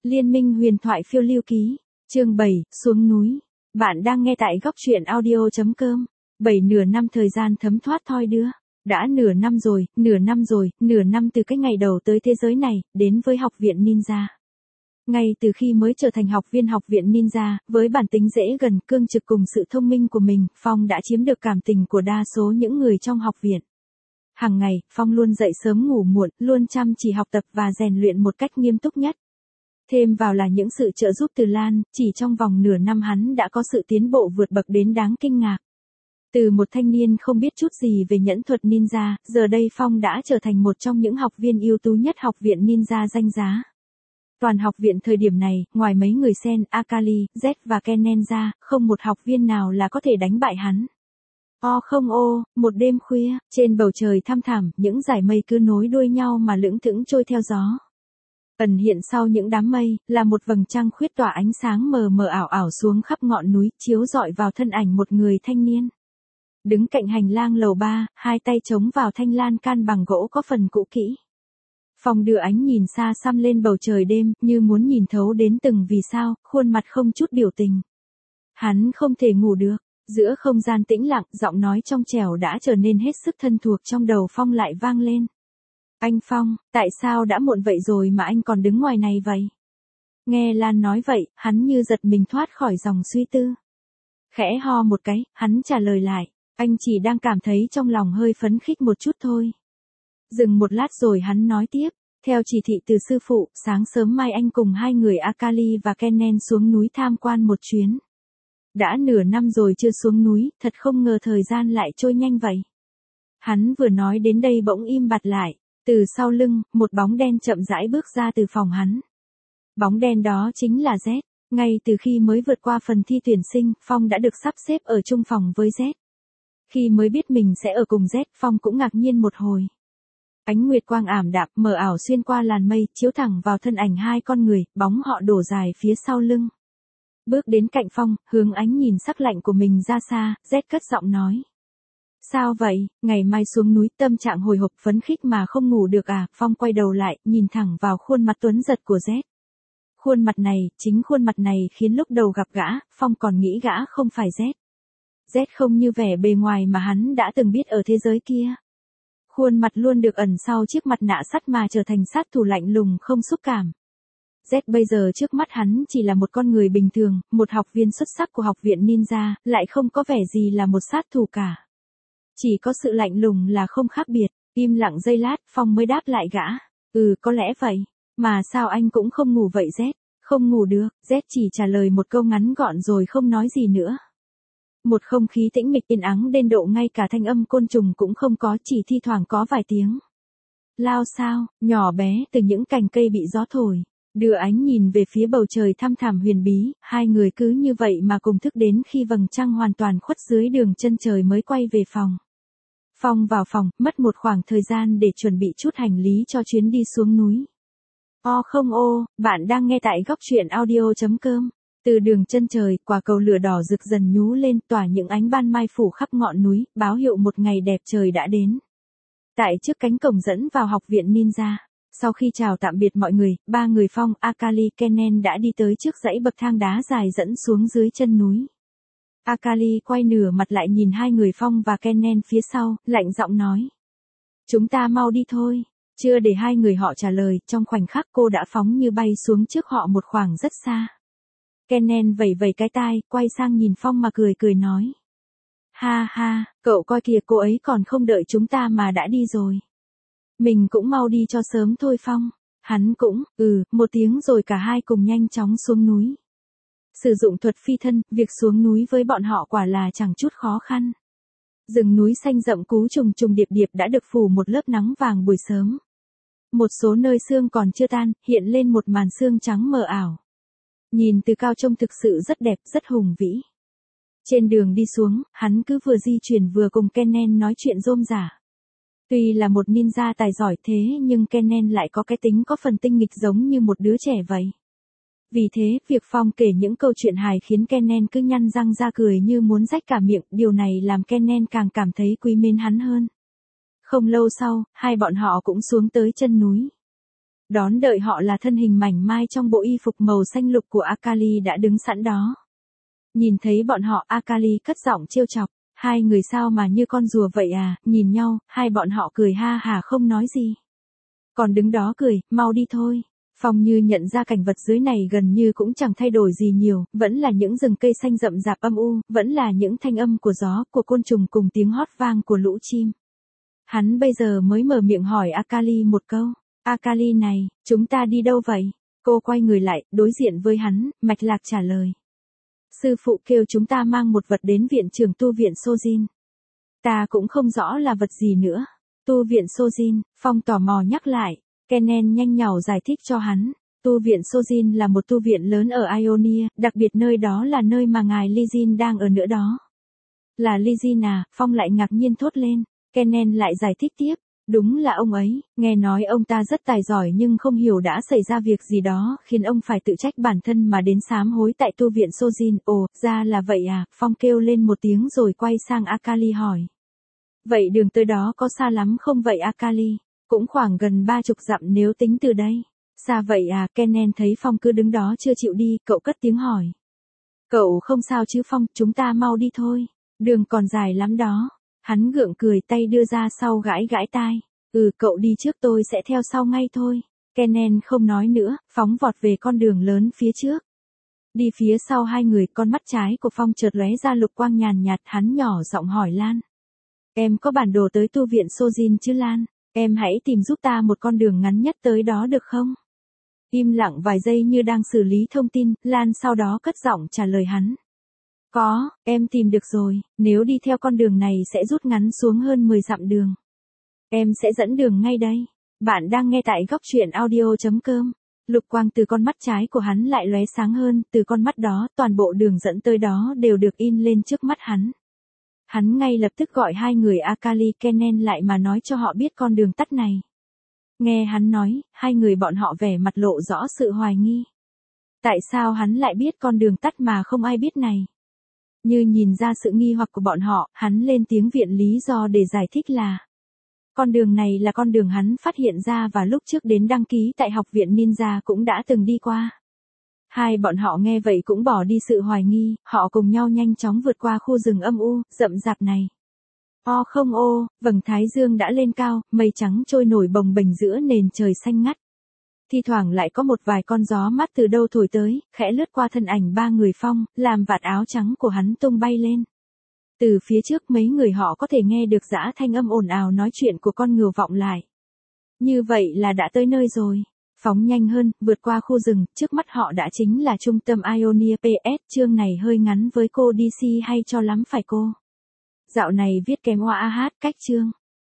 Liên minh huyền thoại phiêu lưu ký, chương 7, xuống núi. Bạn đang nghe tại góc truyện audio.com. 7 nửa năm thời gian thấm thoát thoi đưa. Đã nửa năm rồi, nửa năm từ cái ngày đầu tới thế giới này, đến với học viện Ninja. Ngay từ khi mới trở thành học viên học viện Ninja, với bản tính dễ gần, cương trực cùng sự thông minh của mình, Phong đã chiếm được cảm tình của đa số những người trong học viện. Hàng ngày, Phong luôn dậy sớm ngủ muộn, luôn chăm chỉ học tập và rèn luyện một cách nghiêm túc nhất. Thêm vào là những sự trợ giúp từ Lan, chỉ trong vòng nửa năm hắn đã có sự tiến bộ vượt bậc đến đáng kinh ngạc. Từ một thanh niên không biết chút gì về nhẫn thuật ninja, giờ đây Phong đã trở thành một trong những học viên ưu tú nhất học viện ninja danh giá. Toàn học viện thời điểm này, ngoài mấy người Sen, Akali, Z và Kennen ra, không một học viên nào là có thể đánh bại hắn. Một đêm khuya, trên bầu trời thăm thẳm, những dải mây cứ nối đuôi nhau mà lững thững trôi theo gió. Ẩn hiện sau những đám mây, là một vầng trăng khuyết tỏa ánh sáng mờ mờ ảo ảo xuống khắp ngọn núi, chiếu rọi vào thân ảnh một người thanh niên. Đứng cạnh hành lang lầu 3, hai tay chống vào thanh lan can bằng gỗ có phần cũ kỹ. Phong đưa ánh nhìn xa xăm lên bầu trời đêm, như muốn nhìn thấu đến từng vì sao, khuôn mặt không chút biểu tình. Hắn không thể ngủ được. Giữa không gian tĩnh lặng, giọng nói trong trẻo đã trở nên hết sức thân thuộc trong đầu Phong lại vang lên. Anh Phong, tại sao đã muộn vậy rồi mà anh còn đứng ngoài này vậy? Nghe Lan nói vậy, hắn như giật mình thoát khỏi dòng suy tư. Khẽ ho một cái, hắn trả lời lại, anh chỉ đang cảm thấy trong lòng hơi phấn khích một chút thôi. Dừng một lát rồi hắn nói tiếp, theo chỉ thị từ sư phụ, sáng sớm mai anh cùng hai người Akali và Kennen xuống núi tham quan một chuyến. Đã nửa năm rồi chưa xuống núi, thật không ngờ thời gian lại trôi nhanh vậy. Hắn vừa nói đến đây bỗng im bặt lại, từ sau lưng, một bóng đen chậm rãi bước ra từ phòng hắn. Bóng đen đó chính là Z. Ngay từ khi mới vượt qua phần thi tuyển sinh, Phong đã được sắp xếp ở chung phòng với Z. Khi mới biết mình sẽ ở cùng Z, Phong cũng ngạc nhiên một hồi. Ánh nguyệt quang ảm đạm mờ ảo xuyên qua làn mây, chiếu thẳng vào thân ảnh hai con người, bóng họ đổ dài phía sau lưng. Bước đến cạnh Phong, hướng ánh nhìn sắc lạnh của mình ra xa, Z cất giọng nói. Sao vậy, ngày mai xuống núi tâm trạng hồi hộp phấn khích mà không ngủ được à? Phong quay đầu lại, nhìn thẳng vào khuôn mặt tuấn giật của Z. Khuôn mặt này, chính khuôn mặt này khiến lúc đầu gặp gã, Phong còn nghĩ gã không phải Z. Z không như vẻ bề ngoài mà hắn đã từng biết ở thế giới kia. Khuôn mặt luôn được ẩn sau chiếc mặt nạ sắt mà trở thành sát thủ lạnh lùng không xúc cảm. Z bây giờ trước mắt hắn chỉ là một con người bình thường, một học viên xuất sắc của học viện Ninja, lại không có vẻ gì là một sát thủ cả. Chỉ có sự lạnh lùng là không khác biệt. Im lặng giây lát, Phong mới đáp lại gã. Có lẽ vậy. Mà sao anh cũng không ngủ vậy Z? Không ngủ được, Z chỉ trả lời một câu ngắn gọn rồi không nói gì nữa. Một không khí tĩnh mịch yên ắng đến độ ngay cả thanh âm côn trùng cũng không có, chỉ thi thoảng có vài tiếng lao xao, nhỏ bé từ những cành cây bị gió thổi. Đưa ánh nhìn về phía bầu trời thăm thẳm huyền bí, hai người cứ như vậy mà cùng thức đến khi vầng trăng hoàn toàn khuất dưới đường chân trời mới quay về phòng. Phong vào phòng, mất một khoảng thời gian để chuẩn bị chút hành lý cho chuyến đi xuống núi. Bạn đang nghe tại góc truyện audio.com. Từ đường chân trời, quả cầu lửa đỏ rực dần nhú lên, tỏa những ánh ban mai phủ khắp ngọn núi, báo hiệu một ngày đẹp trời đã đến. Tại trước cánh cổng dẫn vào học viện Ninja. Sau khi chào tạm biệt mọi người, ba người Phong, Akali, Kennen đã đi tới trước dãy bậc thang đá dài dẫn xuống dưới chân núi. Akali quay nửa mặt lại nhìn hai người Phong và Kennen phía sau, lạnh giọng nói. Chúng ta mau đi thôi. Chưa để hai người họ trả lời, trong khoảnh khắc cô đã phóng như bay xuống trước họ một khoảng rất xa. Kennen vẩy vẩy cái tai, quay sang nhìn Phong mà cười nói. Ha ha, cậu coi kìa, cô ấy còn không đợi chúng ta mà đã đi rồi. Mình cũng mau đi cho sớm thôi Phong. Hắn cũng, một tiếng rồi cả hai cùng nhanh chóng xuống núi. Sử dụng thuật phi thân, việc xuống núi với bọn họ quả là chẳng chút khó khăn. Rừng núi xanh rậm cú trùng trùng điệp điệp đã được phủ một lớp nắng vàng buổi sớm. Một số nơi sương còn chưa tan, hiện lên một màn sương trắng mờ ảo. Nhìn từ cao trông thực sự rất đẹp, rất hùng vĩ. Trên đường đi xuống, hắn cứ vừa di chuyển vừa cùng Kennen nói chuyện rôm rả. Tuy là một ninja tài giỏi thế nhưng Kennen lại có cái tính có phần tinh nghịch giống như một đứa trẻ vậy. Vì thế, việc Phong kể những câu chuyện hài khiến Kennen cứ nhăn răng ra cười như muốn rách cả miệng, điều này làm Kennen càng cảm thấy quý mến hắn hơn. Không lâu sau, hai bọn họ cũng xuống tới chân núi. Đón đợi họ là thân hình mảnh mai trong bộ y phục màu xanh lục của Akali đã đứng sẵn đó. Nhìn thấy bọn họ, Akali cất giọng trêu chọc, hai người sao mà như con rùa vậy à, nhìn nhau, hai bọn họ cười ha hả không nói gì. Còn đứng đó cười, mau đi thôi. Phong Như nhận ra cảnh vật dưới này gần như cũng chẳng thay đổi gì nhiều, vẫn là những rừng cây xanh rậm rạp âm u, vẫn là những thanh âm của gió, của côn trùng cùng tiếng hót vang của lũ chim. Hắn bây giờ mới mở miệng hỏi Akali một câu, Akali này, chúng ta đi đâu vậy? Cô quay người lại, đối diện với hắn, mạch lạc trả lời. Sư phụ kêu chúng ta mang một vật đến viện trưởng tu viện Sojin. Ta cũng không rõ là vật gì nữa. Tu viện Sojin, Phong tò mò nhắc lại. Kennen nhanh nhảu giải thích cho hắn. Tu viện Sojin là một tu viện lớn ở Ionia, đặc biệt nơi đó là nơi mà ngài Ly Jin đang ở nữa đó. Là Ly Jin à? Phong lại ngạc nhiên thốt lên. Kennen lại giải thích tiếp. Đúng là ông ấy, nghe nói ông ta rất tài giỏi nhưng không hiểu đã xảy ra việc gì đó khiến ông phải tự trách bản thân mà đến sám hối tại tu viện Sojin. Ồ, ra là vậy à? Phong kêu lên một tiếng rồi quay sang Akali hỏi. Vậy đường tới đó có xa lắm không vậy Akali? Cũng khoảng gần 30 dặm nếu tính từ đây. Xa vậy à? Kennen thấy Phong cứ đứng đó chưa chịu đi, cậu cất tiếng hỏi. Cậu không sao chứ Phong, chúng ta mau đi thôi. Đường còn dài lắm đó. Hắn gượng cười, tay đưa ra sau gãi gãi tai. Cậu đi trước, tôi sẽ theo sau ngay thôi. Kennen không nói nữa, phóng vọt về con đường lớn phía trước. Đi phía sau hai người, con mắt trái của Phong chợt lóe ra lục quang nhàn nhạt, hắn nhỏ giọng hỏi Lan. Em có bản đồ tới tu viện Sojin chứ Lan? Em hãy tìm giúp ta một con đường ngắn nhất tới đó được không? Im lặng vài giây như đang xử lý thông tin, Lan sau đó cất giọng trả lời hắn. Có, em tìm được rồi, nếu đi theo con đường này sẽ rút ngắn xuống hơn 10 dặm đường. Em sẽ dẫn đường ngay đây. Bạn đang nghe tại góc truyện audio.com. Lục quang từ con mắt trái của hắn lại lóe sáng hơn, từ con mắt đó, toàn bộ đường dẫn tới đó đều được in lên trước mắt hắn. Hắn ngay lập tức gọi hai người Akali Kennen lại mà nói cho họ biết con đường tắt này. Nghe hắn nói, hai người bọn họ vẻ mặt lộ rõ sự hoài nghi. Tại sao hắn lại biết con đường tắt mà không ai biết này? Như nhìn ra sự nghi hoặc của bọn họ, hắn lên tiếng viện lý do để giải thích là con đường này là con đường hắn phát hiện ra và lúc trước đến đăng ký tại học viện ninja cũng đã từng đi qua. Hai bọn họ nghe vậy cũng bỏ đi sự hoài nghi, họ cùng nhau nhanh chóng vượt qua khu rừng âm u, rậm rạp này. Không vầng thái dương đã lên cao, mây trắng trôi nổi bồng bềnh giữa nền trời xanh ngắt. Thi thoảng lại có một vài con gió mát từ đâu thổi tới, khẽ lướt qua thân ảnh ba người Phong, làm vạt áo trắng của hắn tung bay lên. Từ phía trước mấy người họ có thể nghe được dã thanh âm ồn ào nói chuyện của con ngựa vọng lại. Như vậy là đã tới nơi rồi. Phóng nhanh hơn, vượt qua khu rừng, trước mắt họ đã chính là trung tâm Ionia. PS, chương này hơi ngắn với cô DC hay cho lắm phải cô? Dạo này viết kém oa hát cách chương.